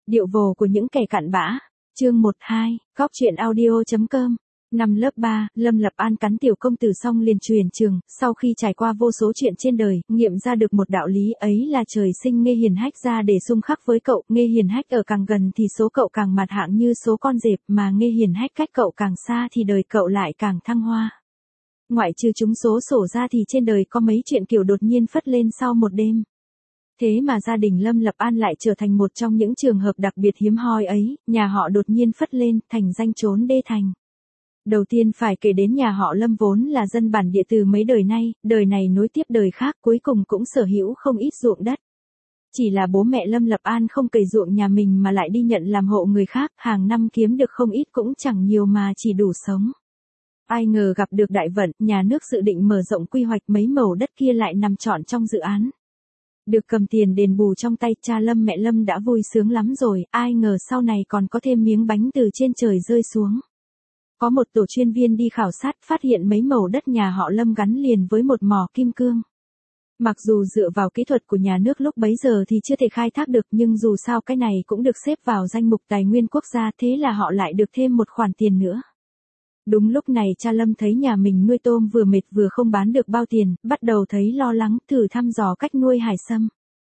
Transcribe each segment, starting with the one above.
Điệu vồ của những kẻ cặn bã. Chương 12, Góc truyện audio.com. Năm lớp 3, Lâm Lập An cắn tiểu công tử xong liền truyền trường, sau khi trải qua vô số chuyện trên đời, nghiệm ra được một đạo lý ấy là trời sinh Nghê Hiền Hách ra để xung khắc với cậu, Nghê Hiền Hách ở càng gần thì số cậu càng mặt hạng như số con dẹp, mà Nghê Hiền Hách cách cậu càng xa thì đời cậu lại càng thăng hoa. Ngoại trừ chúng số sổ ra thì trên đời có mấy chuyện kiểu đột nhiên phất lên sau một đêm. Thế mà gia đình Lâm Lập An lại trở thành một trong những trường hợp đặc biệt hiếm hoi ấy, nhà họ đột nhiên phất lên, thành danh trốn đê thành. Đầu tiên phải kể đến nhà họ Lâm vốn là dân bản địa từ mấy đời nay, đời này nối tiếp đời khác cuối cùng cũng sở hữu không ít ruộng đất. Chỉ là bố mẹ Lâm Lập An không cày ruộng nhà mình mà lại đi nhận làm hộ người khác, hàng năm kiếm được không ít cũng chẳng nhiều mà chỉ đủ sống. Ai ngờ gặp được đại vận, nhà nước dự định mở rộng quy hoạch mấy mẩu đất kia lại nằm trọn trong dự án. Được cầm tiền đền bù trong tay, cha Lâm mẹ Lâm đã vui sướng lắm rồi, ai ngờ sau này còn có thêm miếng bánh từ trên trời rơi xuống. Có một tổ chuyên viên đi khảo sát phát hiện mấy mẩu đất nhà họ Lâm gắn liền với một mỏ kim cương. Mặc dù dựa vào kỹ thuật của nhà nước lúc bấy giờ thì chưa thể khai thác được, nhưng dù sao cái này cũng được xếp vào danh mục tài nguyên quốc gia, thế là họ lại được thêm một khoản tiền nữa. Đúng lúc này cha Lâm thấy nhà mình nuôi tôm vừa mệt vừa không bán được bao tiền, bắt đầu thấy lo lắng, thử thăm dò cách nuôi hải sâm.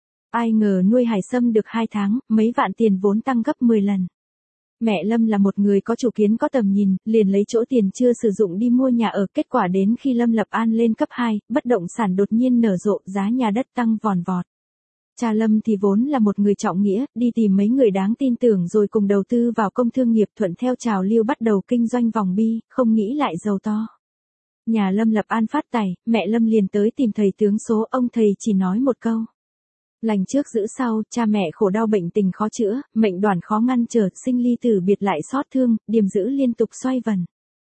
Ai ngờ nuôi hải sâm được 2 tháng, mấy vạn tiền vốn tăng gấp 10 lần. Mẹ Lâm là một người có chủ kiến có tầm nhìn, liền lấy chỗ tiền chưa sử dụng đi mua nhà ở, kết quả đến khi Lâm Lập An lên cấp 2, bất động sản đột nhiên nở rộ, giá nhà đất tăng vòn vọt. Cha Lâm thì vốn là một người trọng nghĩa, đi tìm mấy người đáng tin tưởng rồi cùng đầu tư vào công thương nghiệp, thuận theo trào lưu bắt đầu kinh doanh vòng bi, không nghĩ lại giàu to. Nhà Lâm Lập An phát tài, mẹ Lâm liền tới tìm thầy tướng số, ông thầy chỉ nói một câu: lành trước giữ sau, cha mẹ khổ đau bệnh tình khó chữa, mệnh đoản khó ngăn trở, sinh ly tử biệt lại xót thương, điềm dữ liên tục xoay vần.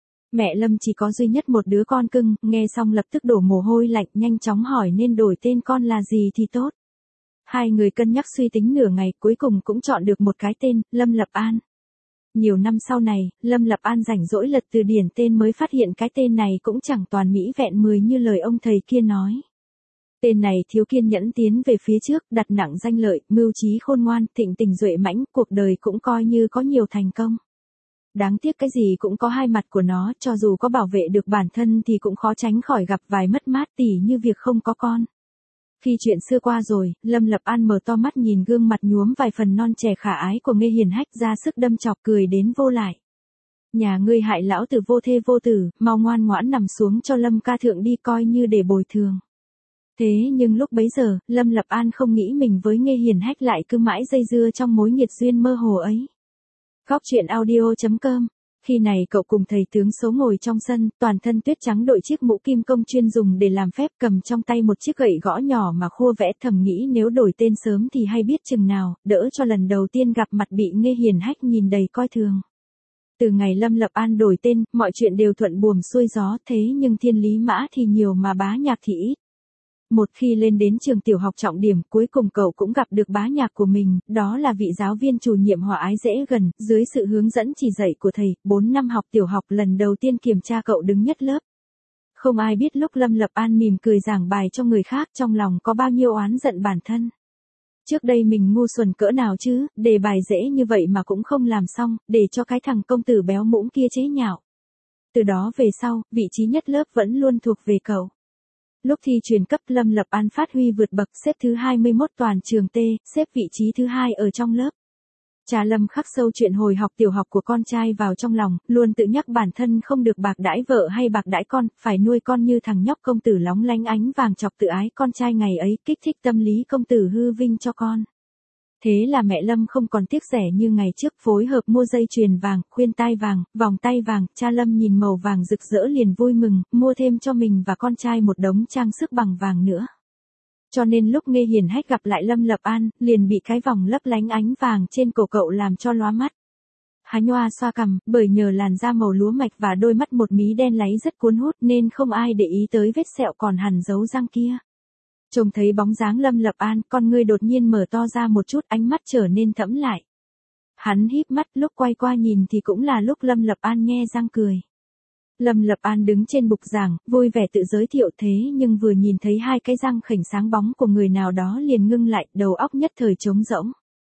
Mẹ Lâm chỉ có duy nhất một đứa con cưng, nghe xong lập tức đổ mồ hôi lạnh, nhanh chóng hỏi nên đổi tên con là gì thì tốt. Hai người cân nhắc suy tính nửa ngày, cuối cùng cũng chọn được một cái tên, Lâm Lập An. Nhiều năm sau này, Lâm Lập An rảnh rỗi lật từ điển tên mới phát hiện cái tên này cũng chẳng toàn mỹ vẹn mười như lời ông thầy kia nói. Tên này thiếu kiên nhẫn tiến về phía trước, đặt nặng danh lợi, mưu trí khôn ngoan, thịnh tình duệ mãnh, cuộc đời cũng coi như có nhiều thành công. Đáng tiếc cái gì cũng có hai mặt của nó, cho dù có bảo vệ được bản thân thì cũng khó tránh khỏi gặp vài mất mát, tỉ như việc không có con. Khi chuyện xưa qua rồi, Lâm Lập An mở to mắt nhìn gương mặt nhuốm vài phần non trẻ khả ái của Nghê Hiền Hách, ra sức đâm chọc cười đến vô lại. Nhà ngươi hại lão tử vô thê vô tử, mau ngoan ngoãn nằm xuống cho Lâm ca thượng đi, coi như để bồi thường. Thế nhưng lúc bấy giờ, Lâm Lập An không nghĩ mình với Nghê Hiền Hách lại cứ mãi dây dưa trong mối nghiệt duyên mơ hồ ấy. Góc truyện audio.com. Khi này cậu cùng thầy tướng số ngồi trong sân, toàn thân tuyết trắng, đội chiếc mũ kim công chuyên dùng để làm phép, cầm trong tay một chiếc gậy gõ nhỏ mà khua vẽ, thầm nghĩ nếu đổi tên sớm thì hay biết chừng nào, đỡ cho lần đầu tiên gặp mặt bị Nghê Hiền Hách nhìn đầy coi thường. Từ ngày Lâm Lập An đổi tên, mọi chuyện đều thuận buồm xuôi gió, thế nhưng thiên lý mã thì nhiều mà bá nhạc thì ít. Một khi lên đến trường tiểu học trọng điểm, cuối cùng cậu cũng gặp được bá nhạc của mình, đó là vị giáo viên chủ nhiệm hòa ái dễ gần, dưới sự hướng dẫn chỉ dạy của thầy, 4 năm học tiểu học lần đầu tiên kiểm tra cậu đứng nhất lớp. Không ai biết lúc Lâm Lập An mỉm cười giảng bài cho người khác trong lòng có bao nhiêu oán giận bản thân. Trước đây mình ngu xuẩn cỡ nào chứ, đề bài dễ như vậy mà cũng không làm xong, để cho cái thằng công tử béo mũm kia chế nhạo. Từ đó về sau, vị trí nhất lớp vẫn luôn thuộc về cậu. Lúc thi chuyển cấp, Lâm Lập An phát huy vượt bậc, xếp thứ 21 toàn trường T, xếp vị trí thứ 2 ở trong lớp. Cha Lâm khắc sâu chuyện hồi học tiểu học của con trai vào trong lòng, luôn tự nhắc bản thân không được bạc đãi vợ hay bạc đãi con, phải nuôi con như thằng nhóc công tử lóng lánh ánh vàng chọc tự ái con trai ngày ấy, kích thích tâm lý công tử hư vinh cho con. Thế là mẹ Lâm không còn tiếc rẻ như ngày trước, phối hợp mua dây chuyền vàng, khuyên tai vàng, vòng tay vàng, cha Lâm nhìn màu vàng rực rỡ liền vui mừng, mua thêm cho mình và con trai một đống trang sức bằng vàng nữa. Cho nên lúc Nghê Hiền Hách gặp lại Lâm Lập An, liền bị cái vòng lấp lánh ánh vàng trên cổ cậu làm cho lóa mắt. Hắn nhoa xoa cằm, bởi nhờ làn da màu lúa mạch và đôi mắt một mí đen láy rất cuốn hút nên không ai để ý tới vết sẹo còn hằn dấu răng kia. Trông thấy bóng dáng Lâm Lập An, con ngươi đột nhiên mở to ra một chút, ánh mắt trở nên thẫm lại. Hắn híp mắt, lúc quay qua nhìn thì cũng là lúc Lâm Lập An nhe răng cười. Lâm Lập An đứng trên bục giảng, vui vẻ tự giới thiệu, thế nhưng vừa nhìn thấy hai cái răng khểnh sáng bóng của người nào đó liền ngưng lại, đầu óc nhất thời trống rỗng.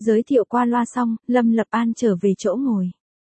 Giới thiệu qua loa xong, Lâm Lập An trở về chỗ ngồi.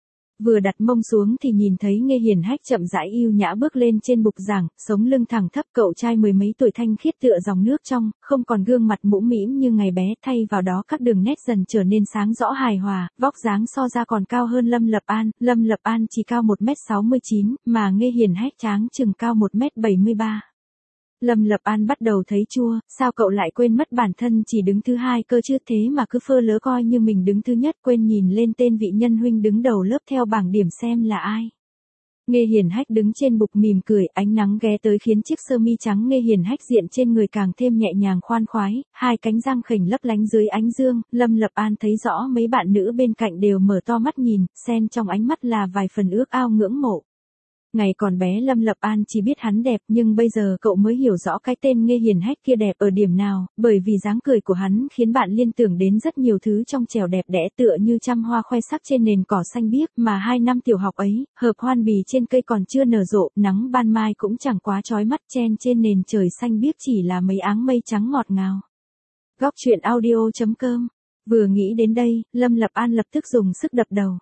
Vừa đặt mông xuống thì nhìn thấy Nghê Hiền Hách chậm rãi yêu nhã bước lên trên bục giảng, sống lưng thẳng thấp, cậu trai mười mấy tuổi thanh khiết tựa dòng nước trong, không còn gương mặt mũm mĩm như ngày bé, thay vào đó các đường nét dần trở nên sáng rõ hài hòa, vóc dáng so ra còn cao hơn Lâm Lập An chỉ cao 1m69, mà Nghê Hiền Hách tráng chừng cao 1m73. Lâm Lập An bắt đầu thấy chua, sao cậu lại quên mất bản thân chỉ đứng thứ hai cơ chứ, thế mà cứ phơ lớ coi như mình đứng thứ nhất, quên nhìn lên tên vị nhân huynh đứng đầu lớp theo bảng điểm xem là ai. Nghê Hiền Hách đứng trên bục mỉm cười, ánh nắng ghé tới khiến chiếc sơ mi trắng Nghê Hiền Hách diện trên người càng thêm nhẹ nhàng khoan khoái, hai cánh răng khểnh lấp lánh dưới ánh dương. Lâm Lập An thấy rõ mấy bạn nữ bên cạnh đều mở to mắt nhìn, xen trong ánh mắt là vài phần ước ao ngưỡng mộ. Ngày còn bé Lâm Lập An chỉ biết hắn đẹp, nhưng bây giờ cậu mới hiểu rõ cái tên Nghê Hiền Hách kia đẹp ở điểm nào, bởi vì dáng cười của hắn khiến bạn liên tưởng đến rất nhiều thứ trong trẻo đẹp đẽ, tựa như trăm hoa khoe sắc trên nền cỏ xanh biếc, mà 2 năm tiểu học ấy, hợp hoan bì trên cây còn chưa nở rộ, nắng ban mai cũng chẳng quá chói mắt, chen trên nền trời xanh biếc chỉ là mấy áng mây trắng ngọt ngào. Góc truyện audio.com. Vừa nghĩ đến đây, Lâm Lập An lập tức dùng sức đập đầu.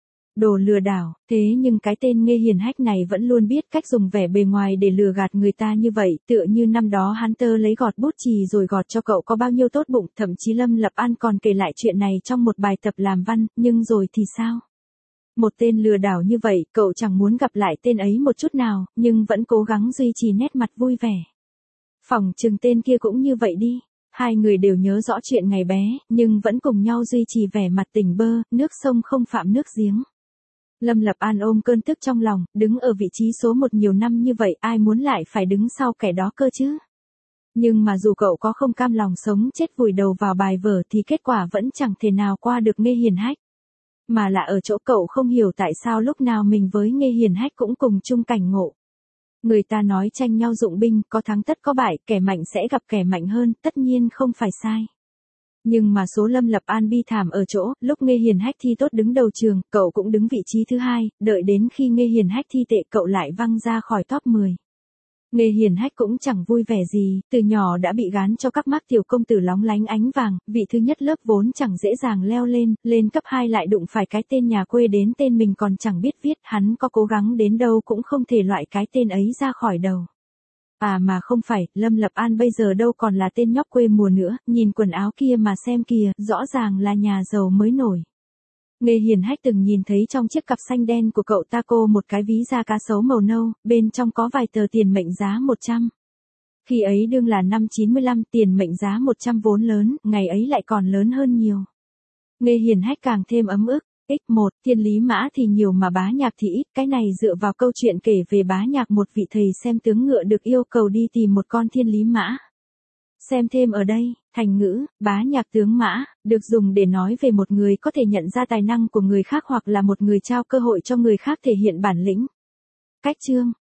Đồ lừa đảo, thế nhưng cái tên Nghê Hiền Hách này vẫn luôn biết cách dùng vẻ bề ngoài để lừa gạt người ta như vậy, tựa như năm đó hắn tơ lấy gọt bút chì rồi gọt cho cậu có bao nhiêu tốt bụng, thậm chí Lâm Lập An còn kể lại chuyện này trong một bài tập làm văn, nhưng rồi thì sao? Một tên lừa đảo như vậy, cậu chẳng muốn gặp lại tên ấy một chút nào, nhưng vẫn cố gắng duy trì nét mặt vui vẻ. Phỏng chừng tên kia cũng như vậy đi. Hai người đều nhớ rõ chuyện ngày bé, nhưng vẫn cùng nhau duy trì vẻ mặt tỉnh bơ, nước sông không phạm nước giếng. Lâm Lập An ôm cơn tức trong lòng, đứng ở vị trí số 1 nhiều năm như vậy, ai muốn lại phải đứng sau kẻ đó cơ chứ? Nhưng mà dù cậu có không cam lòng sống chết vùi đầu vào bài vở thì kết quả vẫn chẳng thể nào qua được Nghê Hiền Hách. Mà là ở chỗ cậu không hiểu tại sao lúc nào mình với Nghê Hiền Hách cũng cùng chung cảnh ngộ. Người ta nói tranh nhau dụng binh, có thắng tất có bại, kẻ mạnh sẽ gặp kẻ mạnh hơn, tất nhiên không phải sai. Nhưng mà số Lâm Lập An bi thảm ở chỗ, lúc Nghê Hiền Hách thi tốt đứng đầu trường, cậu cũng đứng vị trí thứ hai, đợi đến khi Nghê Hiền Hách thi tệ cậu lại văng ra khỏi top 10. Nghê Hiền Hách cũng chẳng vui vẻ gì, từ nhỏ đã bị gán cho các mác tiểu công tử lóng lánh ánh vàng, vị thứ nhất lớp vốn chẳng dễ dàng leo lên cấp 2 lại đụng phải cái tên nhà quê đến tên mình còn chẳng biết viết, hắn có cố gắng đến đâu cũng không thể loại cái tên ấy ra khỏi đầu. À mà không phải, Lâm Lập An bây giờ đâu còn là tên nhóc quê mùa nữa, nhìn quần áo kia mà xem kìa, rõ ràng là nhà giàu mới nổi. Nghê Hiền Hách từng nhìn thấy trong chiếc cặp xanh đen của cậu ta cô một cái ví da cá sấu màu nâu, bên trong có vài tờ tiền mệnh giá 100. Khi ấy đương là năm 95, tiền mệnh giá 100 vốn lớn, ngày ấy lại còn lớn hơn nhiều. Nghê Hiền Hách càng thêm ấm ức. X1, thiên lý mã thì nhiều mà bá nhạc thì ít, cái này dựa vào câu chuyện kể về bá nhạc một vị thầy xem tướng ngựa được yêu cầu đi tìm một con thiên lý mã. Xem thêm ở đây, thành ngữ, bá nhạc tướng mã, được dùng để nói về một người có thể nhận ra tài năng của người khác hoặc là một người trao cơ hội cho người khác thể hiện bản lĩnh. Cách chương,